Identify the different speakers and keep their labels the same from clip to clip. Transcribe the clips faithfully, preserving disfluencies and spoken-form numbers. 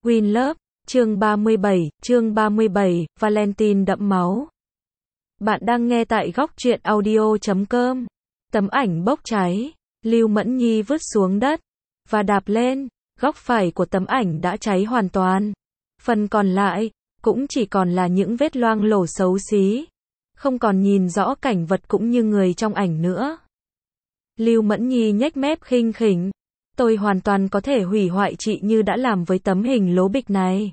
Speaker 1: Win Love, chương ba mươi bảy, chương ba mươi bảy, Valentine đẫm máu. Bạn đang nghe tại góc truyện audio chấm com. Tấm ảnh bốc cháy, Lưu Mẫn Nhi vứt xuống đất và đạp lên, góc phải của tấm ảnh đã cháy hoàn toàn. Phần còn lại cũng chỉ còn là những vết loang lổ xấu xí, không còn nhìn rõ cảnh vật cũng như người trong ảnh nữa. Lưu Mẫn Nhi nhếch mép khinh khỉnh, tôi hoàn toàn có thể hủy hoại chị như đã làm với tấm hình lố bịch này.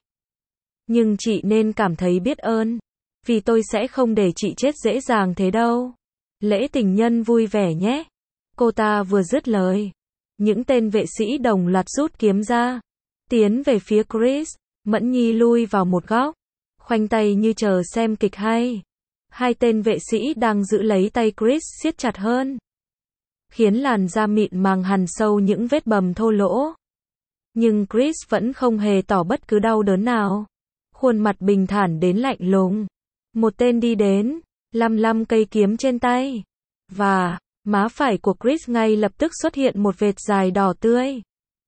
Speaker 1: Nhưng chị nên cảm thấy biết ơn, vì tôi sẽ không để chị chết dễ dàng thế đâu. Lễ tình nhân vui vẻ nhé. Cô ta vừa dứt lời, những tên vệ sĩ đồng loạt rút kiếm ra, tiến về phía Chris. Mẫn Nhi lui vào một góc, khoanh tay như chờ xem kịch hay. Hai tên vệ sĩ đang giữ lấy tay Chris siết chặt hơn, khiến làn da mịn màng hằn sâu những vết bầm thô lỗ. Nhưng Chris vẫn không hề tỏ bất cứ đau đớn nào. Khuôn mặt bình thản đến lạnh lùng. Một tên đi đến, lăm lăm cây kiếm trên tay. Và, má phải của Chris ngay lập tức xuất hiện một vệt dài đỏ tươi.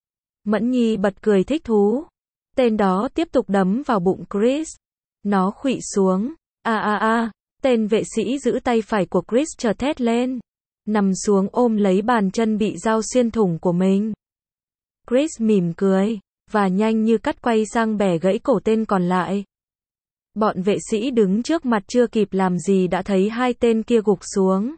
Speaker 1: Mẫn Nhi bật cười thích thú. Tên đó tiếp tục đấm vào bụng Chris. Nó khuỵu xuống. A a a, tên vệ sĩ giữ tay phải của Chris chợt thét lên, nằm xuống ôm lấy bàn chân bị dao xuyên thủng của mình. Chris mỉm cười, và nhanh như cắt quay sang bẻ gãy cổ tên còn lại. Bọn vệ sĩ đứng trước mặt chưa kịp làm gì đã thấy hai tên kia gục xuống.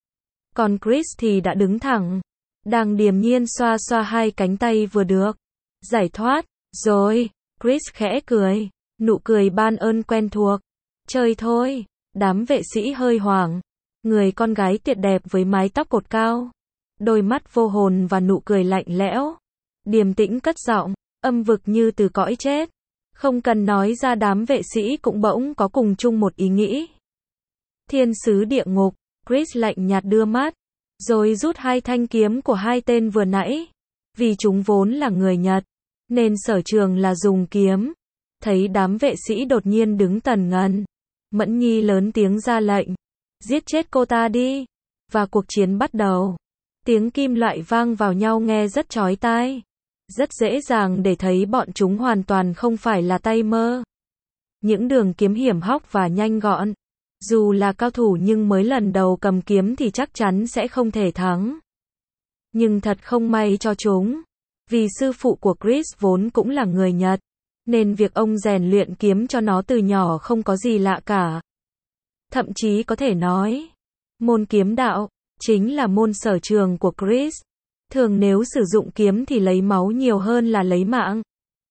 Speaker 1: Còn Chris thì đã đứng thẳng, đang điềm nhiên xoa xoa hai cánh tay vừa được giải thoát. Rồi, Chris khẽ cười, nụ cười ban ơn quen thuộc. Chơi thôi. Đám vệ sĩ hơi hoảng. Người con gái tuyệt đẹp với mái tóc cột cao, đôi mắt vô hồn và nụ cười lạnh lẽo, điềm tĩnh cất giọng, âm vực như từ cõi chết. Không cần nói ra, đám vệ sĩ cũng bỗng có cùng chung một ý nghĩ. Thiên sứ địa ngục. Chris lạnh nhạt đưa mắt, rồi rút hai thanh kiếm của hai tên vừa nãy. Vì chúng vốn là người Nhật, nên sở trường là dùng kiếm. Thấy đám vệ sĩ đột nhiên đứng tần ngần, Mẫn Nhi lớn tiếng ra lệnh. Giết chết cô ta đi. Và cuộc chiến bắt đầu. Tiếng kim loại vang vào nhau nghe rất chói tai. Rất dễ dàng để thấy bọn chúng hoàn toàn không phải là tay mơ. Những đường kiếm hiểm hóc và nhanh gọn. Dù là cao thủ nhưng mới lần đầu cầm kiếm thì chắc chắn sẽ không thể thắng. Nhưng thật không may cho chúng. Vì sư phụ của Chris vốn cũng là người Nhật, nên việc ông rèn luyện kiếm cho nó từ nhỏ không có gì lạ cả. Thậm chí có thể nói, môn kiếm đạo chính là môn sở trường của Chris. Thường nếu sử dụng kiếm thì lấy máu nhiều hơn là lấy mạng.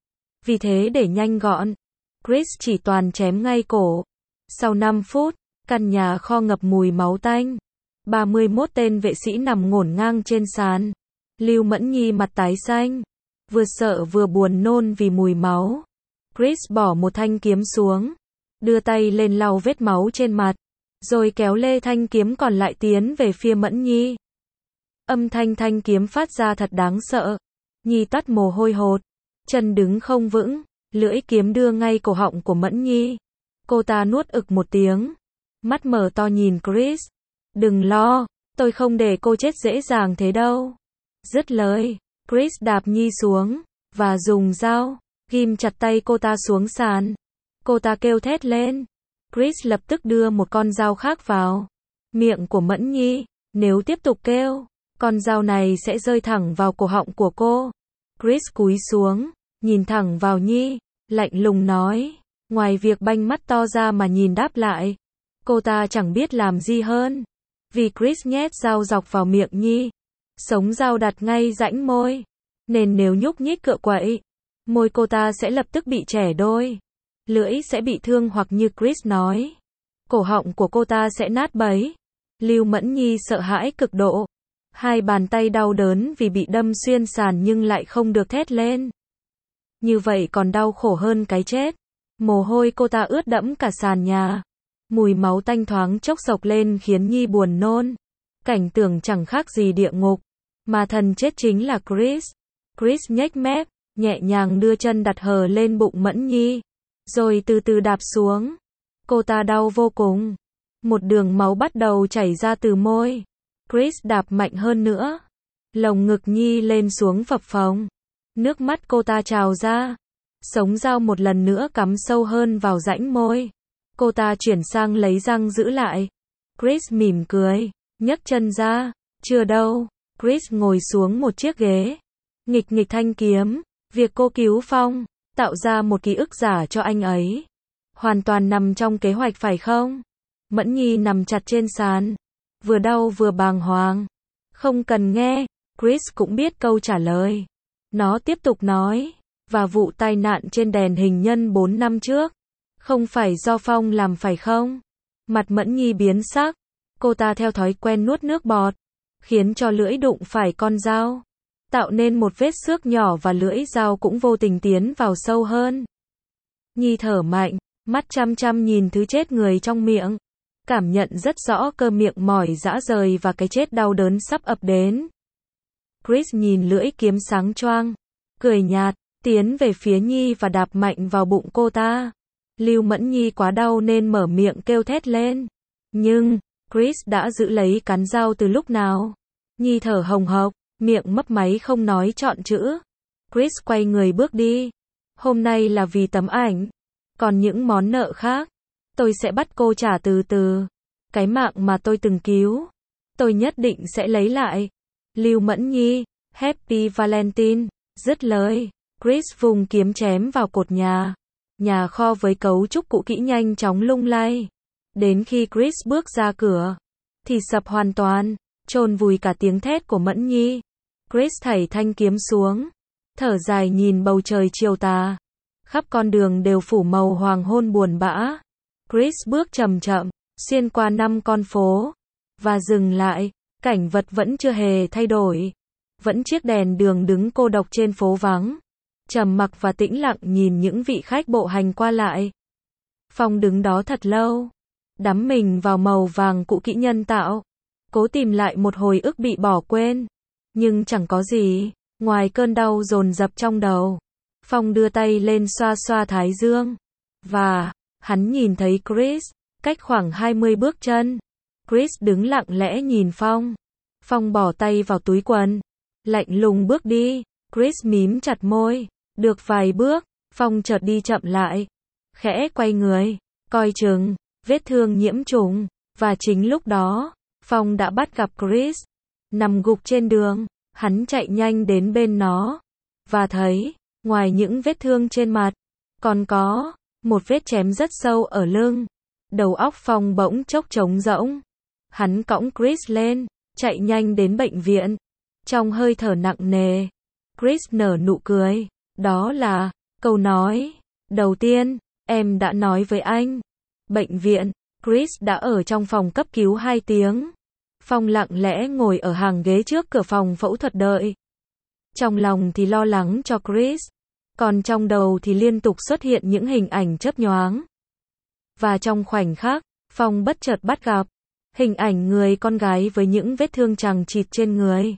Speaker 1: Vì thế để nhanh gọn, Chris chỉ toàn chém ngay cổ. Sau năm phút, căn nhà kho ngập mùi máu tanh. ba mươi mốt tên vệ sĩ nằm ngổn ngang trên sàn. Lưu Mẫn Nhi mặt tái xanh, vừa sợ vừa buồn nôn vì mùi máu. Chris bỏ một thanh kiếm xuống, đưa tay lên lau vết máu trên mặt, rồi kéo lê thanh kiếm còn lại tiến về phía Mẫn Nhi. Âm thanh thanh kiếm phát ra thật đáng sợ. Nhi toát mồ hôi hột, chân đứng không vững, lưỡi kiếm đưa ngay cổ họng của Mẫn Nhi. Cô ta nuốt ực một tiếng, mắt mở to nhìn Chris. Đừng lo, tôi không để cô chết dễ dàng thế đâu. Dứt lời, Chris đạp Nhi xuống, và dùng dao ghim chặt tay cô ta xuống sàn. Cô ta kêu thét lên. Chris lập tức đưa một con dao khác vào miệng của Mẫn Nhi. Nếu tiếp tục kêu, con dao này sẽ rơi thẳng vào cổ họng của cô. Chris cúi xuống, nhìn thẳng vào Nhi, lạnh lùng nói. Ngoài việc banh mắt to ra mà nhìn đáp lại, cô ta chẳng biết làm gì hơn. Vì Chris nhét dao dọc vào miệng Nhi, sống dao đặt ngay rãnh môi, nên nếu nhúc nhích cựa quậy, môi cô ta sẽ lập tức bị chẻ đôi. Lưỡi sẽ bị thương hoặc như Chris nói, cổ họng của cô ta sẽ nát bấy. Lưu Mẫn Nhi sợ hãi cực độ. Hai bàn tay đau đớn vì bị đâm xuyên sàn nhưng lại không được thét lên. Như vậy còn đau khổ hơn cái chết. Mồ hôi cô ta ướt đẫm cả sàn nhà. Mùi máu tanh thoáng chốc sộc lên khiến Nhi buồn nôn. Cảnh tượng chẳng khác gì địa ngục. Mà thần chết chính là Chris. Chris nhếch mép, nhẹ nhàng đưa chân đặt hờ lên bụng Mẫn Nhi, rồi từ từ đạp xuống. Cô ta đau vô cùng. Một đường máu bắt đầu chảy ra từ môi. Chris đạp mạnh hơn nữa. Lồng ngực Nhi lên xuống phập phồng. Nước mắt cô ta trào ra. Sống dao một lần nữa cắm sâu hơn vào rãnh môi. Cô ta chuyển sang lấy răng giữ lại. Chris mỉm cười, nhấc chân ra. Chưa đâu. Chris ngồi xuống một chiếc ghế. Nghịch nghịch thanh kiếm. Việc cô cứu Phong, tạo ra một ký ức giả cho anh ấy, hoàn toàn nằm trong kế hoạch phải không? Mẫn Nhi nằm chặt trên sàn, vừa đau vừa bàng hoàng. Không cần nghe, Chris cũng biết câu trả lời. Nó tiếp tục nói, và vụ tai nạn trên đèn hình nhân bốn năm trước, không phải do Phong làm phải không? Mặt Mẫn Nhi biến sắc, cô ta theo thói quen nuốt nước bọt, khiến cho lưỡi đụng phải con dao, tạo nên một vết xước nhỏ và lưỡi dao cũng vô tình tiến vào sâu hơn. Nhi thở mạnh, mắt chăm chăm nhìn thứ chết người trong miệng, cảm nhận rất rõ cơ miệng mỏi rã rời và cái chết đau đớn sắp ập đến. Chris nhìn lưỡi kiếm sáng choang, cười nhạt, tiến về phía Nhi và đạp mạnh vào bụng cô ta. Lưu Mẫn Nhi quá đau nên mở miệng kêu thét lên. Nhưng, Chris đã giữ lấy cán dao từ lúc nào. Nhi thở hồng hộc, miệng mấp máy không nói trọn chữ. Chris quay người bước đi. Hôm nay là vì tấm ảnh. Còn những món nợ khác, tôi sẽ bắt cô trả từ từ. Cái mạng mà tôi từng cứu, tôi nhất định sẽ lấy lại. Lưu Mẫn Nhi, Happy Valentine. Dứt lời, Chris vùng kiếm chém vào cột nhà. Nhà kho với cấu trúc cũ kỹ nhanh chóng lung lay. Đến khi Chris bước ra cửa, thì sập hoàn toàn, chôn vùi cả tiếng thét của Mẫn Nhi. Chris thảy thanh kiếm xuống, thở dài nhìn bầu trời chiều tà. Khắp con đường đều phủ màu hoàng hôn buồn bã. Chris bước chậm chậm, xuyên qua năm con phố, và dừng lại, cảnh vật vẫn chưa hề thay đổi. Vẫn chiếc đèn đường đứng cô độc trên phố vắng, trầm mặc và tĩnh lặng nhìn những vị khách bộ hành qua lại. Phong đứng đó thật lâu, đắm mình vào màu vàng cũ kỹ nhân tạo, cố tìm lại một hồi ức bị bỏ quên, nhưng chẳng có gì, ngoài cơn đau dồn dập trong đầu. Phong đưa tay lên xoa xoa thái dương, và hắn nhìn thấy Chris, cách khoảng hai mươi bước chân. Chris đứng lặng lẽ nhìn Phong. Phong bỏ tay vào túi quần, lạnh lùng bước đi. Chris mím chặt môi. Được vài bước, Phong chợt đi chậm lại, khẽ quay người, coi chừng, vết thương nhiễm trùng. Và chính lúc đó, Phong đã bắt gặp Chris, nằm gục trên đường. Hắn chạy nhanh đến bên nó, và thấy, ngoài những vết thương trên mặt, còn có một vết chém rất sâu ở lưng. Đầu óc Phong bỗng chốc trống rỗng. Hắn cõng Chris lên, chạy nhanh đến bệnh viện. Trong hơi thở nặng nề, Chris nở nụ cười. Đó là câu nói đầu tiên em đã nói với anh. Bệnh viện, Chris đã ở trong phòng cấp cứu hai tiếng. Phong lặng lẽ ngồi ở hàng ghế trước cửa phòng phẫu thuật đợi. Trong lòng thì lo lắng cho Chris, còn trong đầu thì liên tục xuất hiện những hình ảnh chớp nhoáng. Và trong khoảnh khắc, Phong bất chợt bắt gặp hình ảnh người con gái với những vết thương chằng chịt trên người.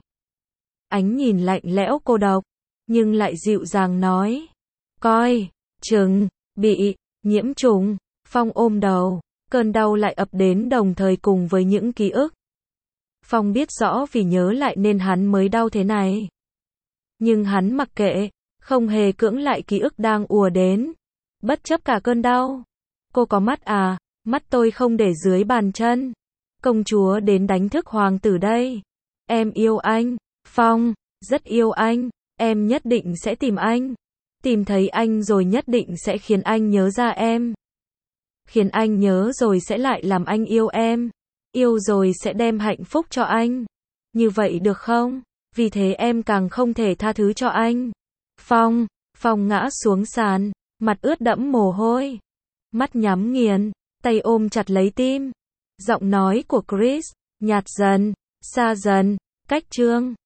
Speaker 1: Ánh nhìn lạnh lẽo cô độc, nhưng lại dịu dàng nói, coi chừng bị nhiễm trùng. Phong ôm đầu, cơn đau lại ập đến đồng thời cùng với những ký ức. Phong biết rõ vì nhớ lại nên hắn mới đau thế này. Nhưng hắn mặc kệ, không hề cưỡng lại ký ức đang ùa đến. Bất chấp cả cơn đau. Cô có mắt à? Mắt tôi không để dưới bàn chân. Công chúa đến đánh thức hoàng tử đây. Em yêu anh, Phong, rất yêu anh. Em nhất định sẽ tìm anh. Tìm thấy anh rồi nhất định sẽ khiến anh nhớ ra em. Khiến anh nhớ rồi sẽ lại làm anh yêu em. Yêu rồi sẽ đem hạnh phúc cho anh. Như vậy được không? Vì thế em càng không thể tha thứ cho anh. Phong, Phong ngã xuống sàn, mặt ướt đẫm mồ hôi. Mắt nhắm nghiền, tay ôm chặt lấy tim. Giọng nói của Chris, nhạt dần, xa dần, cách chương.